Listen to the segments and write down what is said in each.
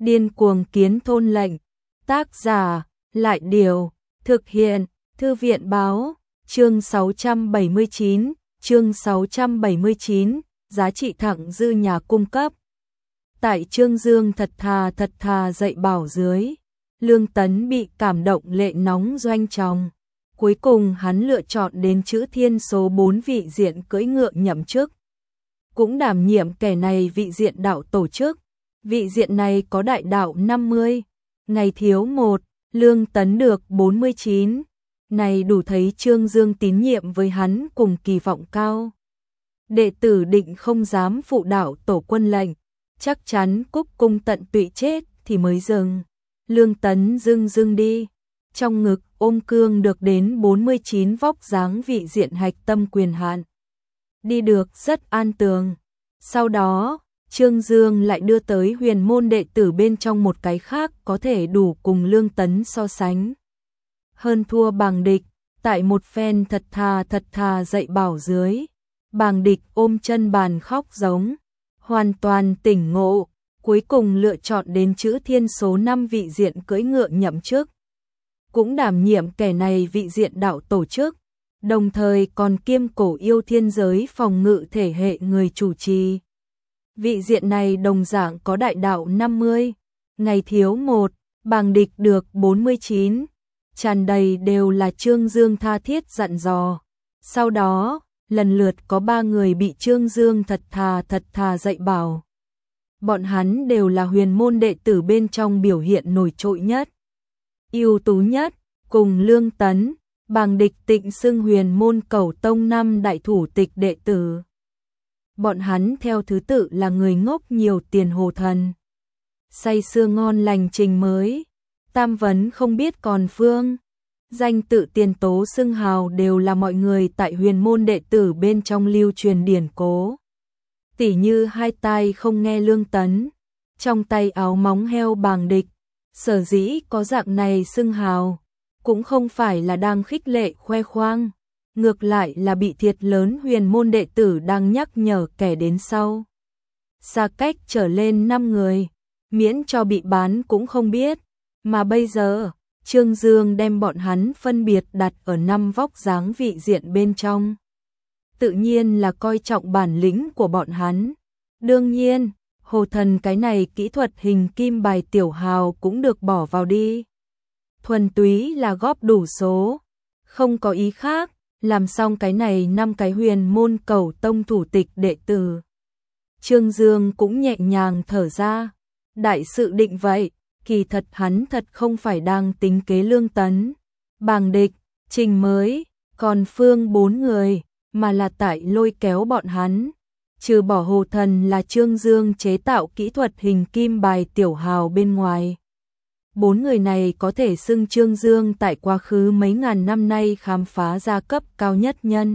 Điên cuồng kiến thôn lệnh. Tác giả, Lại Điều. Thực hiện, Thư viện Báo. Chương 679, giá trị thặng dư nhà cung cấp. Tại Trương Dương thật thà dạy bảo dưới, Lương Tấn bị cảm động lệ nóng doanh tròng. Cuối cùng hắn lựa chọn đến chữ thiên số 4 vị diện cưỡi ngựa nhậm chức. Cũng đảm nhiệm kẻ này vị diện đạo tổ chức. Vị diện này có đại đạo 50, ngày thiếu 1, Lương Tấn được 49. Này đủ thấy Trương Dương tín nhiệm với hắn cùng kỳ vọng cao. Đệ tử định không dám phụ đạo tổ quân lệnh, chắc chắn cúc cung tận tụy chết thì mới dừng. Lương Tấn dưng đi, trong ngực ôm cương được đến 49 vóc dáng vị diện hạch tâm quyền hạn. Đi được rất an tường. Sau đó, Trương Dương lại đưa tới huyền môn đệ tử bên trong một cái khác có thể đủ cùng Lương Tấn so sánh. Hơn thua Bàng Địch, tại một phen thật thà dạy bảo dưới, Bàng Địch ôm chân bàn khóc giống, hoàn toàn tỉnh ngộ, cuối cùng lựa chọn đến chữ thiên số 5 vị diện cưỡi ngựa nhậm chức. Cũng đảm nhiệm kẻ này vị diện đạo tổ chức, đồng thời còn kiêm cổ yêu thiên giới phòng ngự thể hệ người chủ trì. Vị diện này đồng dạng có đại đạo 50, ngày thiếu 1, Bàng Địch được 49. Tràn đầy đều là Trương Dương tha thiết dặn dò. Sau đó, lần lượt có 3 người bị Trương Dương thật thà dạy bảo. Bọn hắn đều là huyền môn đệ tử bên trong biểu hiện nổi trội nhất, ưu tú nhất, cùng Lương Tấn, Bàng Địch tịnh xưng huyền môn Cẩu Tông 5 đại thủ tịch đệ tử. Bọn hắn theo thứ tự là người ngốc nhiều tiền Hồ Thần, say sưa ngon lành Trình Mới, Tam Vấn không biết còn Phương. Danh tự tiền tố xưng hào đều là mọi người tại huyền môn đệ tử bên trong lưu truyền điển cố. Tỉ như hai tai không nghe Lương Tấn, trong tay áo móng heo Bàng Địch. Sở dĩ có dạng này xưng hào, cũng không phải là đang khích lệ khoe khoang, ngược lại là bị thiệt lớn huyền môn đệ tử đang nhắc nhở kẻ đến sau. Xa cách trở lên 5 người, miễn cho bị bán cũng không biết, mà bây giờ, Trương Dương đem bọn hắn phân biệt đặt ở 5 vóc dáng vị diện bên trong. Tự nhiên là coi trọng bản lĩnh của bọn hắn. Đương nhiên, Hồ Thần cái này kỹ thuật hình kim bài tiểu hào cũng được bỏ vào đi. Thuần túy là góp đủ số, không có ý khác, làm xong cái này 5 cái huyền môn Cẩu Tông thủ tịch đệ tử. Trương Dương cũng nhẹ nhàng thở ra, đại sự định vậy, kỳ thật hắn thật không phải đang tính kế Lương Tấn, Bàng Địch, Trình Mới, còn Phương 4 người, mà là tại lôi kéo bọn hắn. Trừ bỏ Hồ Thần là Trương Dương chế tạo kỹ thuật hình kim bài tiểu hào bên ngoài. 4 người này có thể xưng Trương Dương tại quá khứ mấy ngàn năm nay khám phá ra cấp cao nhất nhân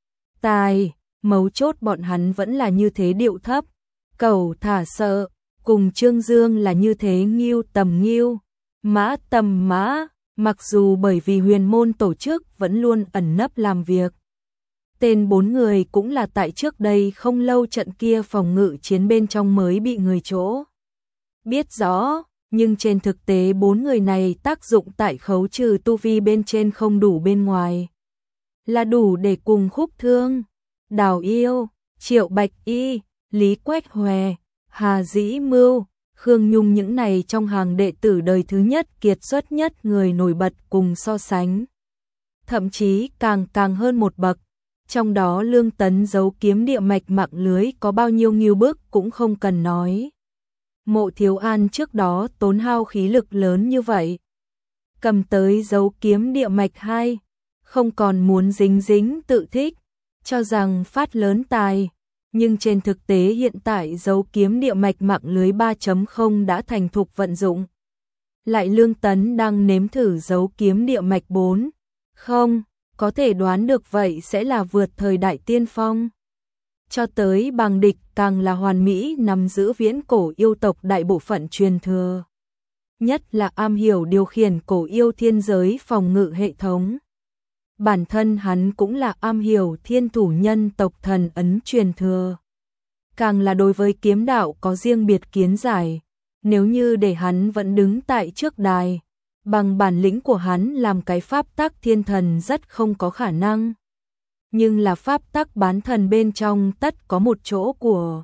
tài, mấu chốt bọn hắn vẫn là như thế điệu thấp, cẩu thả sợ, cùng Trương Dương là như thế nghiêu tầm nghiêu, mã tầm mã, mặc dù bởi vì huyền môn tổ chức vẫn luôn ẩn nấp làm việc. Tên 4 người cũng là tại trước đây không lâu trận kia phòng ngự chiến bên trong mới bị người chỗ biết rõ, nhưng trên thực tế 4 người này tác dụng tại khấu trừ tu vi bên trên không đủ bên ngoài, là đủ để cùng Khúc Thương, Đào Yêu, Triệu Bạch Y, Lý Quách Hòe, Hà Dĩ Mưu, Khương Nhung những này trong hàng đệ tử đời thứ nhất kiệt xuất nhất người nổi bật cùng so sánh. Thậm chí càng hơn một bậc. Trong đó Lương Tấn giấu kiếm địa mạch mạng lưới có bao nhiêu nghiêu bức cũng không cần nói. Mộ Thiếu An trước đó tốn hao khí lực lớn như vậy, cầm tới giấu kiếm địa mạch 2, không còn muốn dính tự thích, cho rằng phát lớn tài, nhưng trên thực tế hiện tại giấu kiếm địa mạch mạng lưới 3.0 đã thành thục vận dụng. Lại Lương Tấn đang nếm thử giấu kiếm địa mạch 4, không có thể đoán được vậy sẽ là vượt thời đại tiên phong. Cho tới Bàng Địch càng là hoàn mỹ nắm giữ viễn cổ yêu tộc đại bộ phận truyền thừa. Nhất là am hiểu điều khiển cổ yêu thiên giới phòng ngự hệ thống. Bản thân hắn cũng là am hiểu thiên thủ nhân tộc thần ấn truyền thừa. Càng là đối với kiếm đạo có riêng biệt kiến giải, Nếu như để hắn vẫn đứng tại trước đài, bằng bản lĩnh của hắn làm cái pháp tắc thiên thần rất không có khả năng. Nhưng là pháp tắc bán thần bên trong tất có một chỗ của.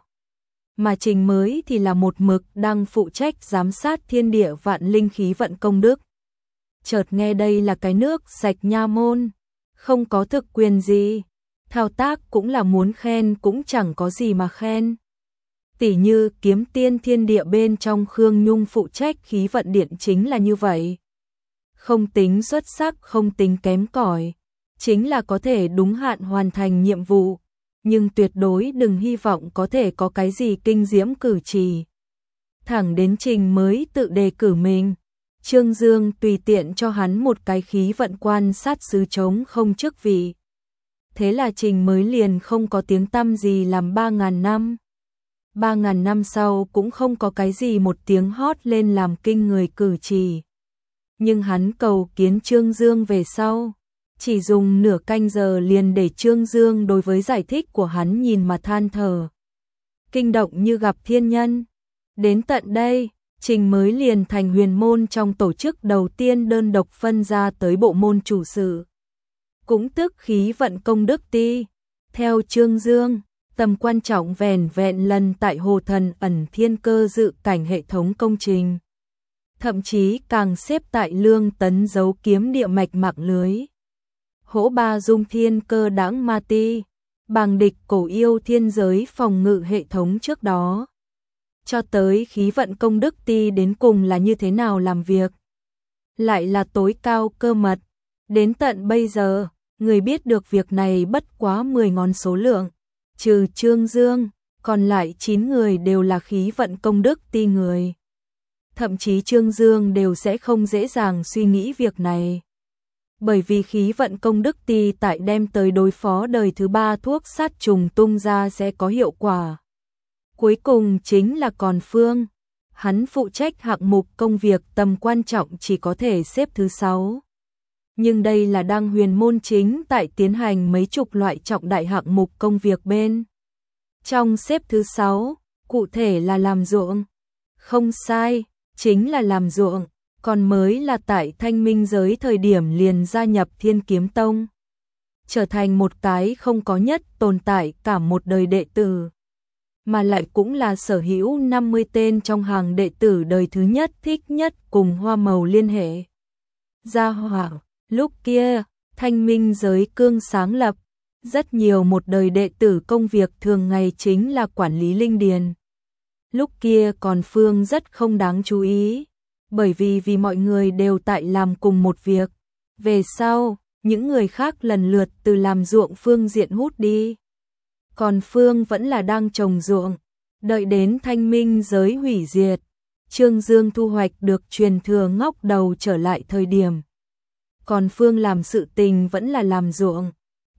Mà Trình Mới thì là một mực đang phụ trách giám sát thiên địa vạn linh khí vận công đức. Chợt nghe đây là cái nước sạch nha môn, không có thực quyền gì, thao tác cũng là muốn khen cũng chẳng có gì mà khen. Tỉ như kiếm tiên thiên địa bên trong Khương Nhung phụ trách khí vận điện chính là như vậy. Không tính xuất sắc, không tính kém cỏi, chính là có thể đúng hạn hoàn thành nhiệm vụ, nhưng tuyệt đối đừng hy vọng có thể có cái gì kinh diễm cử chỉ. Thẳng đến Trình Mới tự đề cử mình, Trương Dương tùy tiện cho hắn một cái khí vận quan sát sứ trống không chức vị. Thế là Trình Mới liền không có tiếng tăm gì làm 3.000 năm. 3.000 năm sau cũng không có cái gì một tiếng hót lên làm kinh người cử chỉ. Nhưng hắn cầu kiến Trương Dương về sau, chỉ dùng nửa canh giờ liền để Trương Dương đối với giải thích của hắn nhìn mà than thở. Kinh động như gặp thiên nhân. Đến tận đây, Trình Mới liền thành huyền môn trong tổ chức đầu tiên đơn độc phân ra tới bộ môn chủ sự. Cũng tức khí vận công đức ti. Theo Trương Dương, tầm quan trọng vẻn vẹn lần tại Hồ Thần ẩn thiên cơ dự cảnh hệ thống công trình. Thậm chí càng xếp tại Lương Tấn giấu kiếm địa mạch mạng lưới. Hỗ ba dung thiên cơ đãng ma ti, bàng địch cổ yêu thiên giới phòng ngự hệ thống trước đó. Cho tới khí vận công đức ti đến cùng là như thế nào làm việc. Lại là tối cao cơ mật. Đến tận bây giờ, người biết được việc này bất quá 10 ngón số lượng. Trừ Trương Dương, còn lại 9 người đều là khí vận công đức ti người. Thậm chí Trương Dương đều sẽ không dễ dàng suy nghĩ việc này. Bởi vì khí vận công đức ti tại đem tới đối phó đời thứ 3 thuốc sát trùng tung ra sẽ có hiệu quả. Cuối cùng chính là còn Phương. Hắn phụ trách hạng mục công việc tầm quan trọng chỉ có thể xếp thứ 6. Nhưng đây là đang huyền môn chính tại tiến hành mấy chục loại trọng đại hạng mục công việc bên. Trong xếp thứ 6, cụ thể là làm ruộng. Không sai, chính là làm ruộng, còn mới là tại Thanh Minh giới thời điểm liền gia nhập Thiên Kiếm Tông. Trở thành một cái không có nhất tồn tại cả một đời đệ tử. Mà lại cũng là sở hữu 50 tên trong hàng đệ tử đời thứ nhất thích nhất cùng hoa màu liên hệ. Gia hỏa, lúc kia, Thanh Minh giới cương sáng lập, rất nhiều một đời đệ tử công việc thường ngày chính là quản lý linh điền. Lúc kia còn Phương rất không đáng chú ý, bởi vì mọi người đều tại làm cùng một việc. Về sau, những người khác lần lượt từ làm ruộng phương diện hút đi. Còn Phương vẫn là đang trồng ruộng, đợi đến Thanh Minh giới hủy diệt, Trương Dương thu hoạch được truyền thừa ngóc đầu trở lại thời điểm. Còn Phương làm sự tình vẫn là làm ruộng.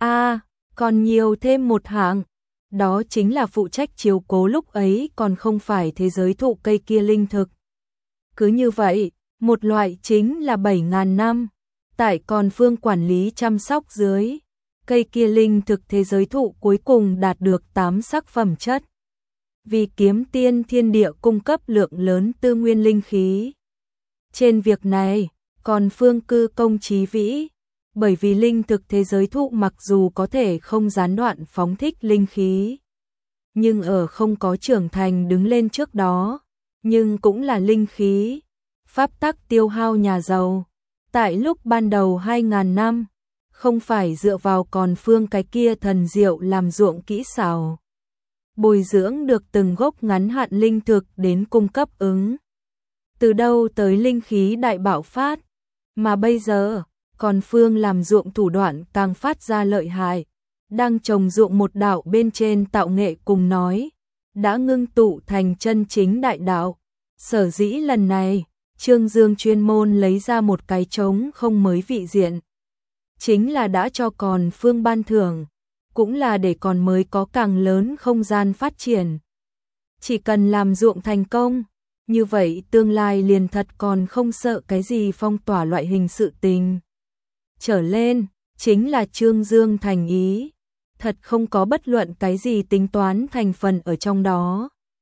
Còn nhiều thêm một hạng, đó chính là phụ trách chiếu cố lúc ấy còn không phải thế giới thụ cây kia linh thực. Cứ như vậy, một loại chính là 7.000 năm, tại còn Phương quản lý chăm sóc dưới, cây kia linh thực thế giới thụ cuối cùng đạt được 8 sắc phẩm chất. Vì kiếm tiên thiên địa cung cấp lượng lớn tư nguyên linh khí. Trên việc này, còn Phương cư công trí vĩ, bởi vì linh thực thế giới thụ mặc dù có thể không gián đoạn phóng thích linh khí, nhưng ở không có trưởng thành đứng lên trước đó, nhưng cũng là linh khí, pháp tắc tiêu hao nhà giàu. Tại lúc ban đầu 2.000 năm, không phải dựa vào còn Phương cái kia thần diệu làm ruộng kỹ xảo, bồi dưỡng được từng gốc ngắn hạn linh thực đến cung cấp ứng. Từ đâu tới linh khí đại bạo phát, mà bây giờ, còn Phương làm ruộng thủ đoạn càng phát ra lợi hại, đang trồng ruộng một đạo bên trên tạo nghệ cùng nói, đã ngưng tụ thành chân chính đại đạo. Sở dĩ lần này, Trương Dương chuyên môn lấy ra một cái trống không mới vị diện. Chính là đã cho còn Phương ban thưởng, cũng là để còn mới có càng lớn không gian phát triển. Chỉ cần làm ruộng thành công, như vậy tương lai liền thật còn không sợ cái gì phong tỏa loại hình sự tình. Trở lên, chính là Trương Dương thành ý, thật không có bất luận cái gì tính toán thành phần ở trong đó.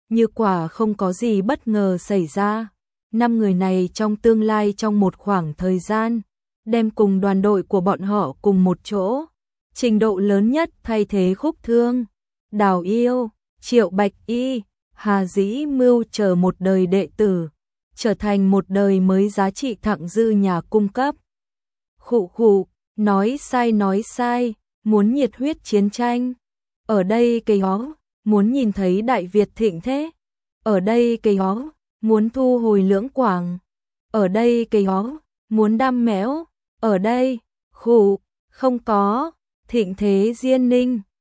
như quả không có gì bất ngờ xảy ra. 5 người này trong tương lai trong một khoảng thời gian, đem cùng đoàn đội của bọn họ cùng một chỗ, trình độ lớn nhất thay thế Khúc Thương, Đào Yêu, Triệu Bạch Y, Hà Dĩ Mưu chờ một đời đệ tử, trở thành một đời mới giá trị thặng dư nhà cung cấp. Khụ khụ, nói sai, muốn nhiệt huyết chiến tranh. Ở đây cây hó, muốn nhìn thấy Đại Việt thịnh thế. Ở đây cây hó, muốn thu hồi Lưỡng Quảng. Ở đây cây hó, muốn đam mẽo. Ở đây, khụ, không có, thịnh thế Diên Ninh.